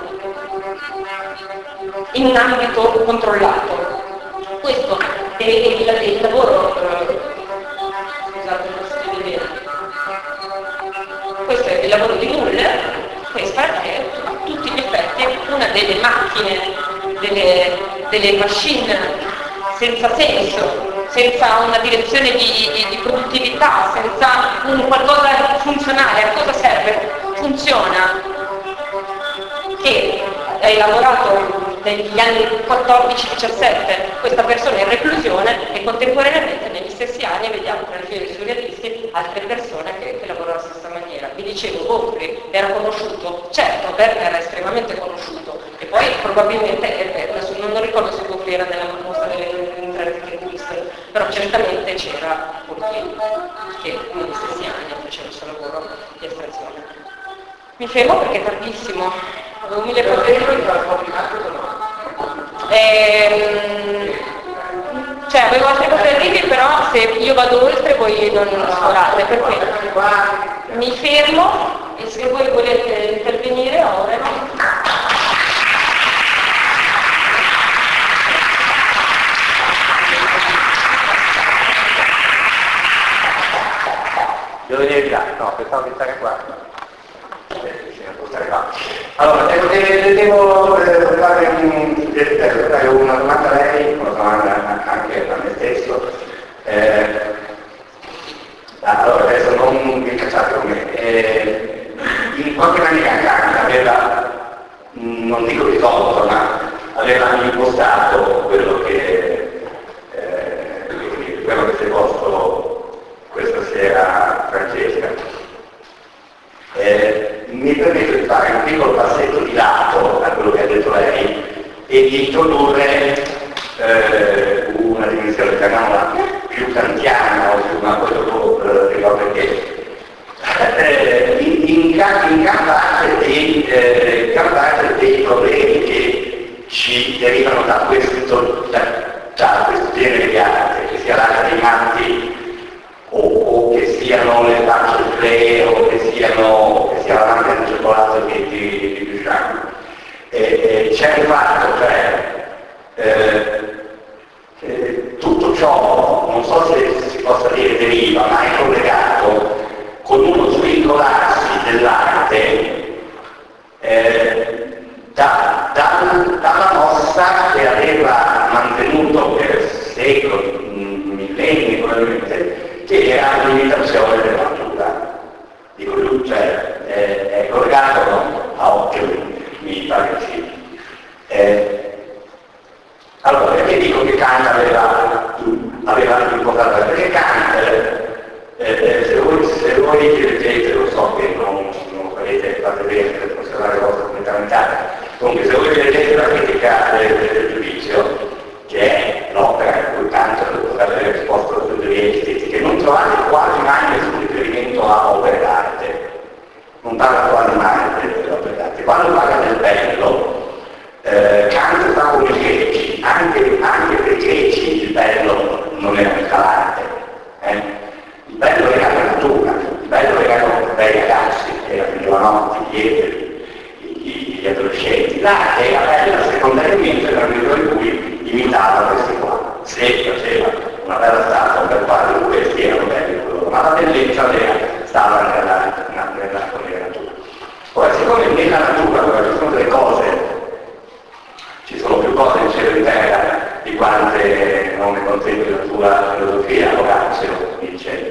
in un ambito controllato. Questo è il lavoro, scusate, non si vede bene. Questo è il lavoro di Muller, questa è a tutti gli effetti una delle macchine, delle machine senza senso, senza una direzione di produttività, senza un qualcosa funzionale. A cosa serve? Funziona. Che hai lavorato negli anni 14-17 questa persona in reclusione e contemporaneamente negli stessi anni vediamo tra le file dei surrealisti altre persone che lavorano alla stessa maniera. Vi dicevo, Boffri era conosciuto, certo, Berna era estremamente conosciuto e poi probabilmente, adesso non ricordo se Boffri era nella mostra delle tre riviste, però certamente c'era Boffri che negli stessi anni faceva il suo lavoro di estrazione. Mi fermo perché è tardissimo, avevo mille cose. Cioè avevo altre cose da dirvi, però se io vado oltre voi non sforate, per cui mi fermo e se voi volete intervenire ora.
Devo venire di là, no, pensavo di stare qua. Allora, devo fare una domanda a lei, una domanda anche a me stesso. Allora, adesso non mi cacciate con me. In qualche maniera aveva, non dico risolto, ma aveva impostato quello che si è posto questa sera Francesca. Mi permetto di fare un piccolo passetto di lato a quello che ha detto lei e di introdurre una dimensione, chiamiamola più kantiana o più, ma questo ricordo che gran parte dei problemi che ci derivano da questo genere di arte, che sia l'arte dei matti o che siano le facce o che sia la macchina del cioccolato di Duchamp. C'è il fatto, tutto ciò, non so se si possa dire deriva, ma è collegato con uno svincolarsi dell'arte dalla mossa che aveva mantenuto per secoli, millenni probabilmente, che era l'imitazione della natura. Dico lui, cioè è collegato, no? A occhio, mi pare che sì. Allora, perché dico che Kant aveva più importanza? Perché Kant, se voi leggete, lo so che non fate bene per conservare la vostra comunità mentale, comunque se voi leggete la critica del giudizio, che è l'opera in cui Kant potrebbe aver risposto alle sue teorie estetiche, non trovate quasi mai nessun riferimento a opere d'arte. Non parla quasi mai delle opere d'arte. Quando parla del bello, Kant sta con i greci, anche per i greci il bello non era mica l'arte. Il bello era la natura, il bello erano bei ragazzi, erano i giovanotti, gli eteri, gli adolescenti. L'arte era bella secondariamente nel momento in cui imitava questi qua. Se faceva una bella statua per fare questi erano belli loro, ma la bellezza stava nella natura. Ora, siccome nella natura ci sono delle cose, ci sono più cose in cielo e in terra di quante non ne contempli la tua filosofia, Orazio dice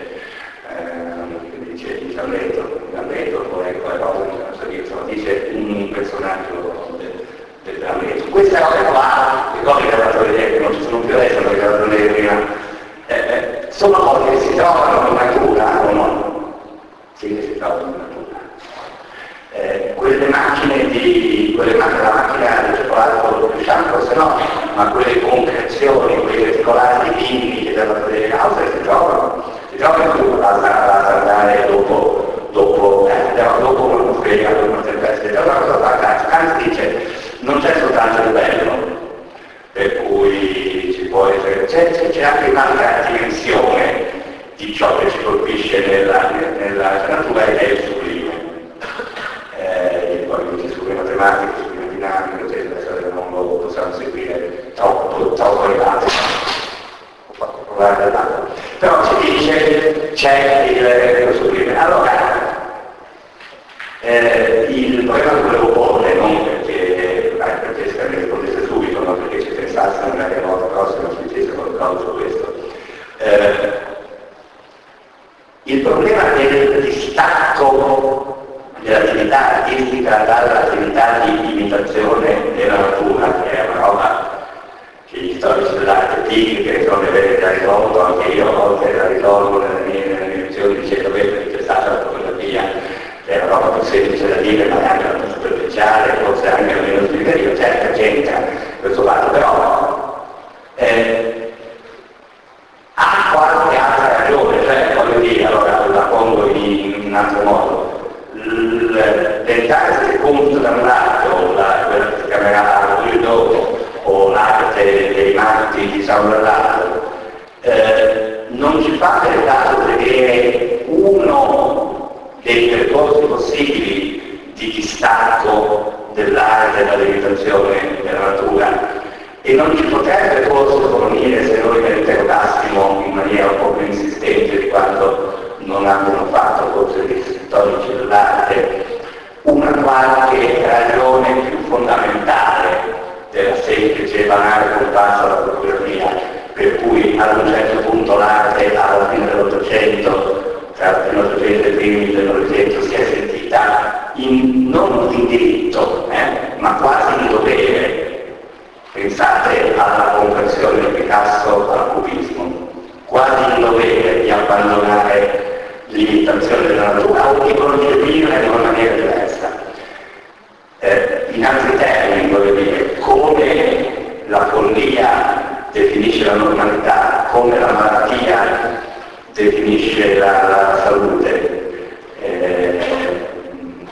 Hamleto, poi quelle cose dice un personaggio del Hamleto. Queste cose qua, le cose che ho fatto vedere che non ci sono più adesso, perché ho fatto vedere prima, sono cose che si trovano in natura o no? Sì, che si trovano in natura. Quelle macchine la macchina del cioccolato di Duchamp forse no, ma quelle concrezioni, quei reticolati divini che della Fedele Causa si trovano in più, basta andare dopo una frega, dopo una tempesta, è una cosa fatta. Kant dice non c'è soltanto il bello, per cui ci può essere, c'è anche un'altra dimensione di ciò che ci colpisce nella natura ed è il sublime. Poi dice sulle matematiche, sulle dinamiche, eccetera, non lo possiamo seguire troppo elevato. Ho fatto provare dall'altro. Però ci dice c'è il sublime. Allora, il problema che volevo porre, non perché se ne rispondesse subito, ma perché ci pensasse magari la volta prossima ci dicesse qualcosa su questo. Il problema del distacco dell'attività artistica dall'attività di imitazione della natura, che è una roba che gli storici dell'arte tipiche sono le da risolto, anche io a volte la risolvo nelle mie lezioni dicendo che c'è stata la fotografia, è una roba più semplice da dire, ma anche più superficiale, forse anche meno significativa, certa gente questo fatto, però ha qualche altra ragione, cioè voglio dire, allora la pongo in un altro modo. L'entità secondo da un lato, quella che si chiamerà più dopo, o l'arte dei matti diciamo dall'altro, non ci fa per caso vedere uno dei percorsi possibili di distacco dell'arte dall'imitazione della natura, e non ci potrebbe forse fornire, se noi ne interrogassimo in maniera un po' più insistente di quanto non abbiano fatto forse gli storici dell'arte, una qualche ragione più fondamentale della semplice e banale comparsa della fotografia, per cui ad un certo punto l'arte alla fine dell'Ottocento, tra il fine dell'Ottocento e i primi del Novecento, si è sentita non in diritto, ma quasi in dovere. Pensate alla conversione di Picasso al cubismo, quasi in dovere di abbandonare l'imitazione della natura o di concepirla in una maniera diversa. In altri termini, voglio dire, come la follia definisce la normalità, come la malattia definisce la salute,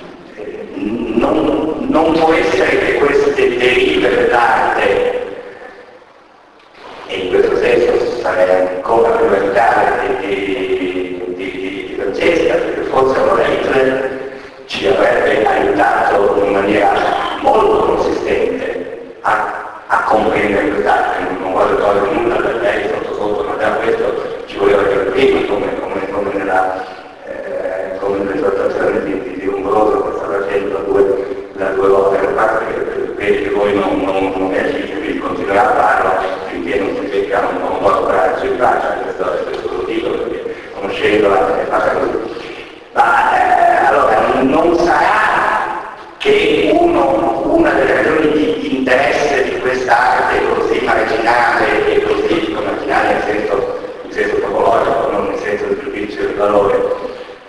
ci avrebbe aiutato in maniera molto consistente a comprendere quest'arte. Non voglio togliere nulla per lei sotto, ma da questo ci voleva capire come nell'esortazione di Umbroso che sta facendo da due volte per parte che voi non è difficile, quindi continuerà a farlo finché non si becca un po' coraggio in faccia, questo lo dico perché conoscendola è fatta così. Ma allora non sarà che una delle ragioni di interesse di quest'arte così marginale e così marginale in senso topologico, non nel senso del giudizio del valore,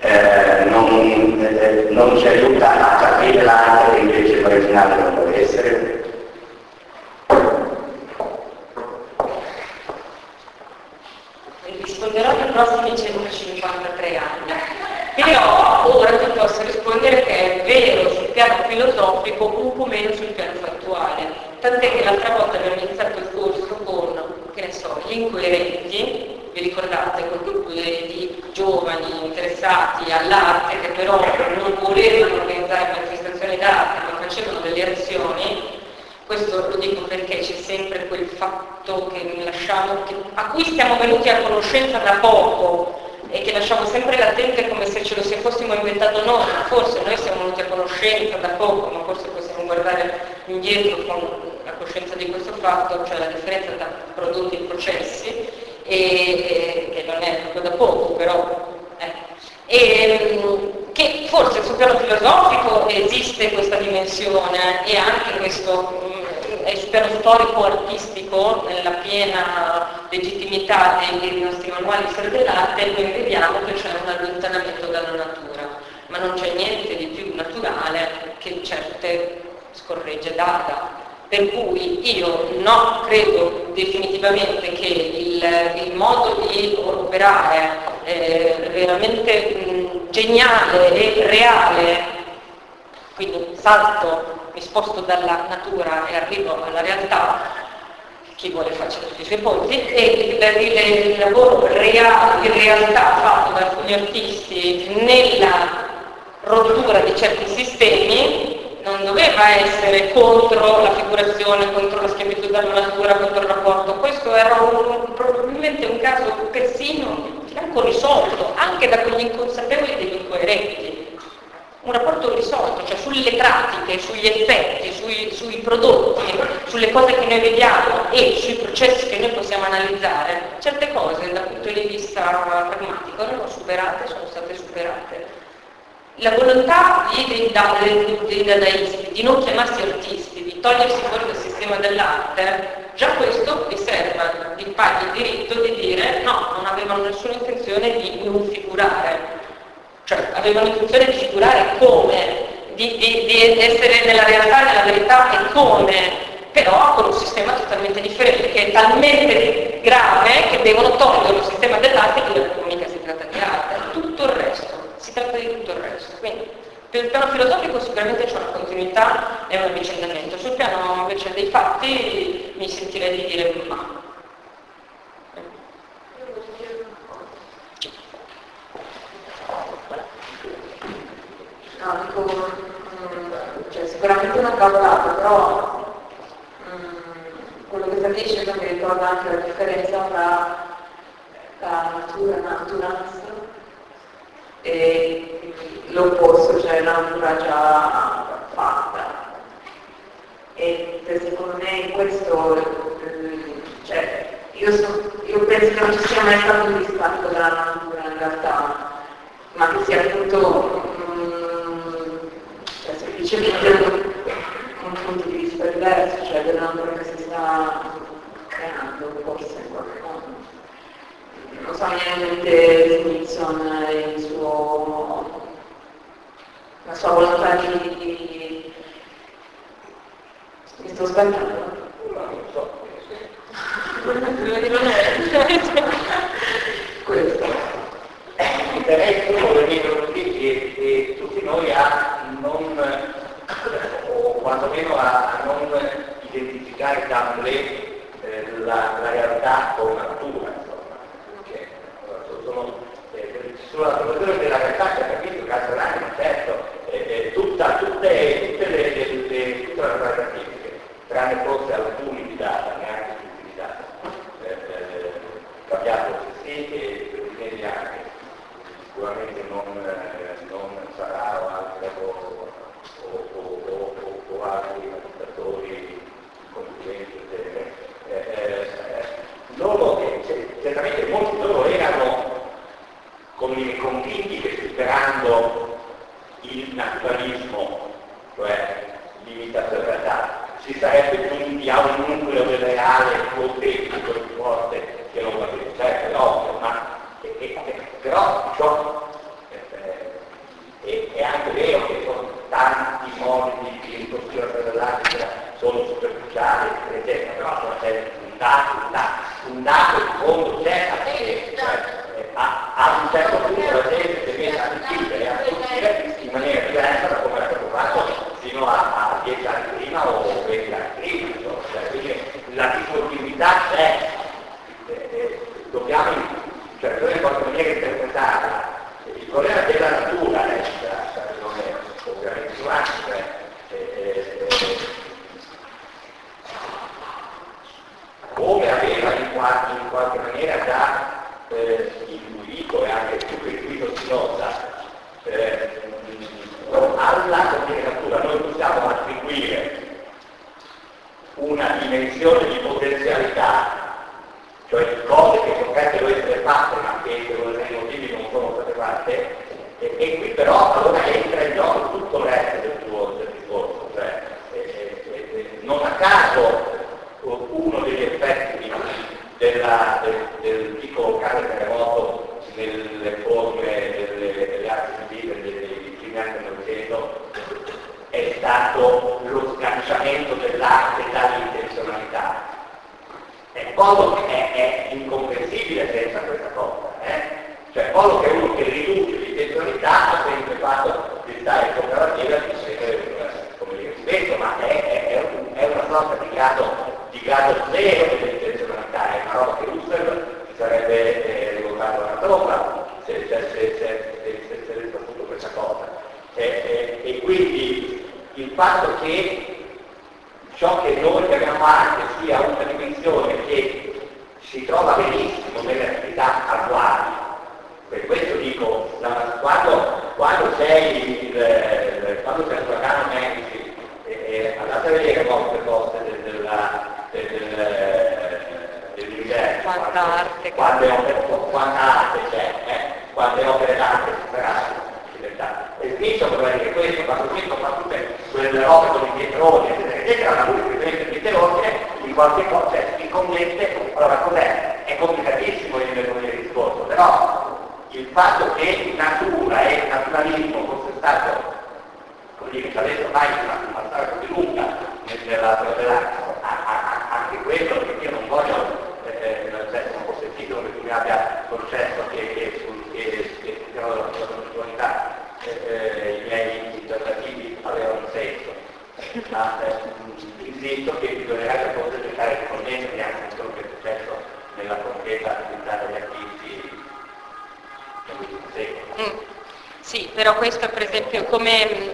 non ci aiuta a capire l'arte che invece marginale non deve essere.
Risponderò nei prossimi 153 anni. Però ora ti posso rispondere che è vero sul piano filosofico, un po' meno sul piano fattuale. Tant'è che l'altra volta abbiamo iniziato il corso con, che ne so, gli incoerenti, vi ricordate, quel gruppo di giovani interessati all'arte che però non volevano organizzare manifestazioni d'arte, ma facevano delle azioni. Questo lo dico perché c'è sempre quel fatto che a cui siamo venuti a conoscenza da poco e che lasciamo sempre latente come se ce lo fossimo inventato noi. Forse noi siamo venuti a conoscenza da poco, ma forse possiamo guardare indietro con la coscienza di questo fatto, cioè la differenza tra prodotti e processi, che non è proprio da poco, però che forse sul piano filosofico esiste questa dimensione e anche questo sul piano storico-artistico, nella piena legittimità dei nostri manuali di storia dell'arte, noi vediamo che c'è un allontanamento dalla natura, ma non c'è niente di più naturale che certe scorregge data. Per cui io no, credo definitivamente che il modo di operare veramente geniale e reale, quindi mi sposto dalla natura e arrivo alla realtà, chi vuole faccia tutti i suoi ponti, e il lavoro reale, in realtà fatto da alcuni artisti nella rottura di certi sistemi non doveva essere contro la figurazione, contro la schiavitù della natura, contro il rapporto. Questo era probabilmente un caso persino financo risolto, anche da quegli inconsapevoli e degli incoerenti. Un rapporto risolto, cioè sulle pratiche, sugli effetti, sui prodotti, sulle cose che noi vediamo e sui processi che noi possiamo analizzare. Certe cose dal punto di vista pragmatico erano superate, sono state superate. La volontà dei dadaisti di non chiamarsi artisti, di togliersi fuori dal sistema dell'arte, già questo riserva di fargli il diritto di dire no, non avevano nessuna intenzione di non figurare, cioè avevano intenzione di figurare come, di essere nella realtà, nella verità e come, però con un sistema totalmente differente, che è talmente grave che devono togliere il sistema dell'arte e dire mica si tratta di arte, tutto il resto. Si tratta di tutto il resto. Quindi, per il piano filosofico sicuramente c'è una continuità e un avvicendamento. Sul piano invece dei fatti mi sentirei di dire ma.
No, dico, cioè, sicuramente una cavolata, però quello che sta dicendo mi ricorda anche la differenza tra la natura e la naturalista e l'opposto, cioè la natura già fatta. E secondo me in questo, cioè, io penso che non ci sia mai stato un distacco dalla natura in realtà, ma che sia appunto cioè, semplicemente un punto di vista diverso, cioè della natura che si sta creando forse in qualche modo. Non so niente Smithson e la sua volontà di mi sto sbagliando?
Non so.
Questo.
Mi interessa che tutti noi a non, o quantomeno a non identificare sempre la realtà con la natura. Sulla formazione della realtà si è capito che Castellani non c'è, il naturalismo, cioè l'imitazione della realtà, si sarebbe giunti a un nucleo del reale autentico più forte che non va bene, certo, è ovvio, ma però ciò è anche vero che sono tanti modi di ricostruzione dell'arte sono superficiali, eccetera, però c'è un dato di fondo c'è, a un certo punto la gente si mette a discutere e a discutere in maniera diversa da come era stato fatto fino a 10 anni prima o 20 anni prima, cioè, quindi la discontinuità c'è, dobbiamo in qualche maniera interpretarla. Il problema della natura non è ovviamente nuance, come aveva in qualche maniera già intuito e anche più che intuito Spinoza, alla natura noi possiamo attribuire una dimensione di potenzialità, cioè cose che potrebbero essere fatte ma che per dei motivi non sono state fatte, e qui però allora entra in gioco tutto il resto del discorso, cioè non a caso uno degli effetti del piccolo cane terremoto nelle forme delle arti vive dei primi anni del Novecento è stato lo sganciamento dell'arte dall'intenzionalità. È cosa che è incomprensibile senza questa cosa, cioè modo che uno che riduce l'intenzionalità ha sempre fatto di stare in cooperativa di essere, come dire, spesso, ma è una sorta di grado zero dell'intenzionalità, è una roba che Husserl si sarebbe rivoltato una tromba se avesse saputo questa cosa. E quindi il fatto che ciò che noi chiamiamo arte sia una dimensione che si trova benissimo nelle attività attuali. Per questo dico, quando sei l'uragano Medici, andate a vedere molte cose dell'universo, quanta arte c'è, quante opere d'arte si saranno. E Spincio voleva dire questo, quando Spincio fa tutte quelle robe con i pietroni, eccetera, lui presenta il pietrone, in qualche modo, cioè si commette, allora cos'è? È complicatissimo il discorso, però il fatto che natura e naturalismo fosse stato, come dire, che adesso mai una storia così lunga nella anche quello, perché io non voglio, non ho sentito che tu mi abbia concesso che la spiritualità i miei tentativi avevano senso, ma insisto che bisognerebbe forse cercare di connettere anche quello che è successo nella concreta attività degli artisti nell'ultimo secolo.
Sì, però questo per esempio come...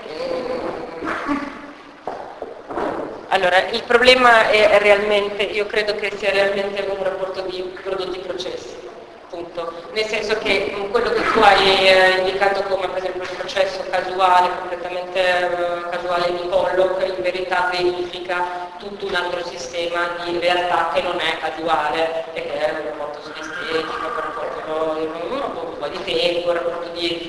Allora, il problema è realmente, io credo che sia realmente un rapporto di prodotti-processi, appunto, nel senso che quello che tu hai indicato come per esempio il processo casuale, completamente casuale di Pollock, in verità verifica tutto un altro sistema di realtà che non è casuale e che è un rapporto sinestetico, un rapporto di tempo, un rapporto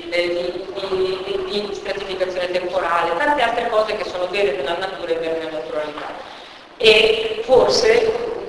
di stratificazione temporale, tante altre cose che sono vere nella natura e vere nella naturalità. E forse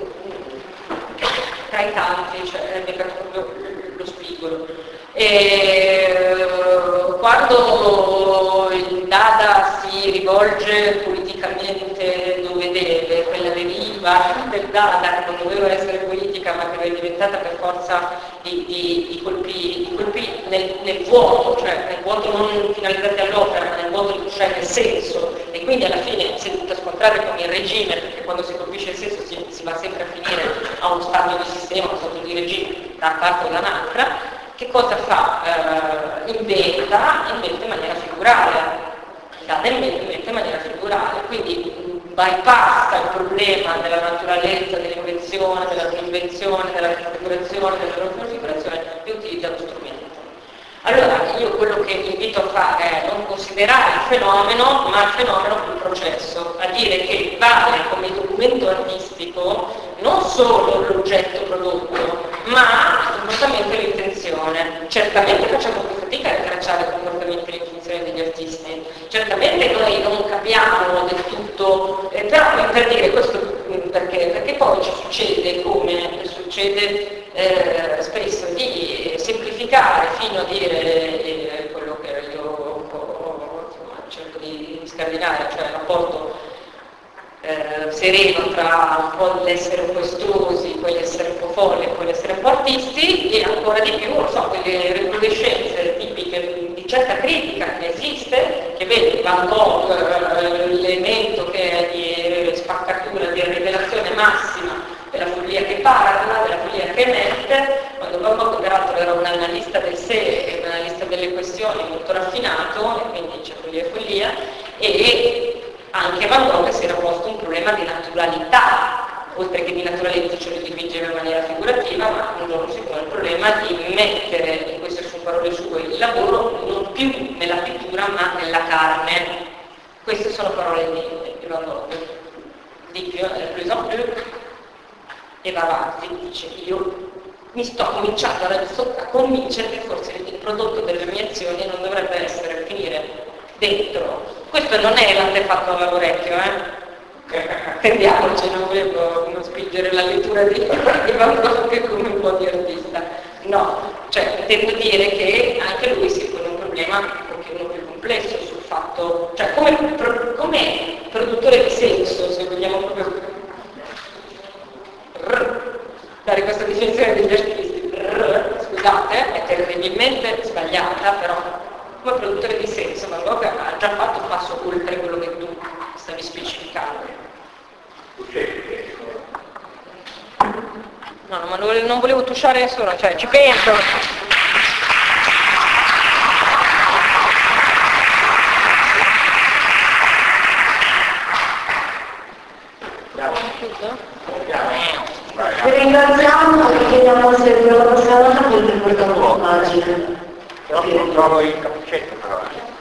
tra i tanti, cioè è beccato proprio lo spigolo. E quando il Dada si rivolge politicamente dove deve, quella deriva del Dada che non doveva essere politica ma che è diventata per forza di colpi nel vuoto, cioè nel vuoto non finalizzati all'opera ma nel vuoto cioè nel senso, e quindi alla fine si è dovuta scontrare con il regime, perché quando si colpisce il senso si va sempre a finire a uno stato di sistema, uno stato di regime da parte o da un'altra. Che cosa fa? Inventa in maniera figurale, inventa in maniera figurale, quindi bypassa il problema della naturalezza, dell'invenzione, della reinvenzione, della configurazione, della non configurazione e utilizza lo strumento. Allora io quello che invito a fare è non considerare il fenomeno, ma il fenomeno come processo, a dire che vale come documento artistico non solo l'oggetto prodotto, ma il comportamento e l'intenzione. Certamente facciamo più fatica a rintracciare il comportamento e l'intenzione degli artisti esiste. Certamente noi non capiamo del tutto, però per dire questo perché poi ci succede come succede spesso di semplificare fino a dire quello che io un po' insomma, cerco di scardinare, cioè il rapporto sereno tra un po' l'essere un po' estosi, poi l'essere un po' folli, poi l'essere un po' artisti e ancora di più, non so, quelle recrudescenze tipiche di certa critica che esiste, che vede Van Gogh, l'elemento che è di spaccatura, di rivelazione massima della follia che parla, della follia che emette, quando Van Gogh peraltro era un analista del sé, un analista delle questioni molto raffinato, e quindi c'è follia, e anche Van Gogh si era posto un problema di naturalità, oltre che di naturalezza ce lo dipingeva in maniera figurativa, ma un giorno si pone il problema di mettere, e queste sono parole sue, il lavoro non più nella pittura ma nella carne. Queste sono parole di Van Gogh. Di più, per esempio, e va avanti, dice io mi sto cominciando a convincere che forse il prodotto delle mie azioni non dovrebbe essere finire dentro. Questo non è l'antefatto a lavorecchio, Intendiamoci, non volevo spingere la lettura di Van Gogh come un po' di artista. No, cioè devo dire che anche lui si pone un problema un pochino più complesso sul fatto, cioè come produttore di senso, se vogliamo proprio dare questa definizione degli artisti, scusate, è terribilmente sbagliata, però come produttore di senso Van Gogh ha già fatto un passo oltre quello che tu stavi specificando. No, ma non volevo touchare nessuno, cioè ci penso.
Vi ringraziamo e chiediamo se per la prossima volta potete portare una pagina.
Però non trovo il cappuccetto però.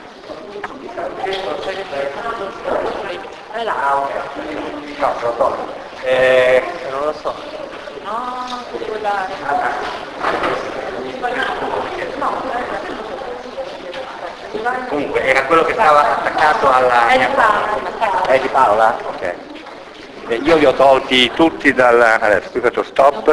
No, te lo tolgo. Non lo so.
No, devo dare.
Comunque, era quello che stava attaccato alla...
È di Paola.
È di Paola? Ok. Io li ho tolti tutti dal... Adesso qui faccio stop.